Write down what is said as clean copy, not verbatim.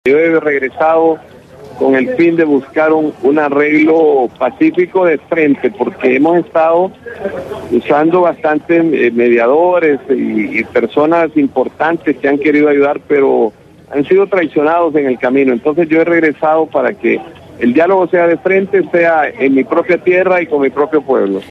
Yo he regresado con el fin de buscar un arreglo pacífico de frente, porque hemos estado usando bastantes mediadores y personas importantes que han querido ayudar, pero han sido traicionados en el camino. Entonces yo he regresado para que el diálogo sea de frente, sea en mi propia tierra y con mi propio pueblo.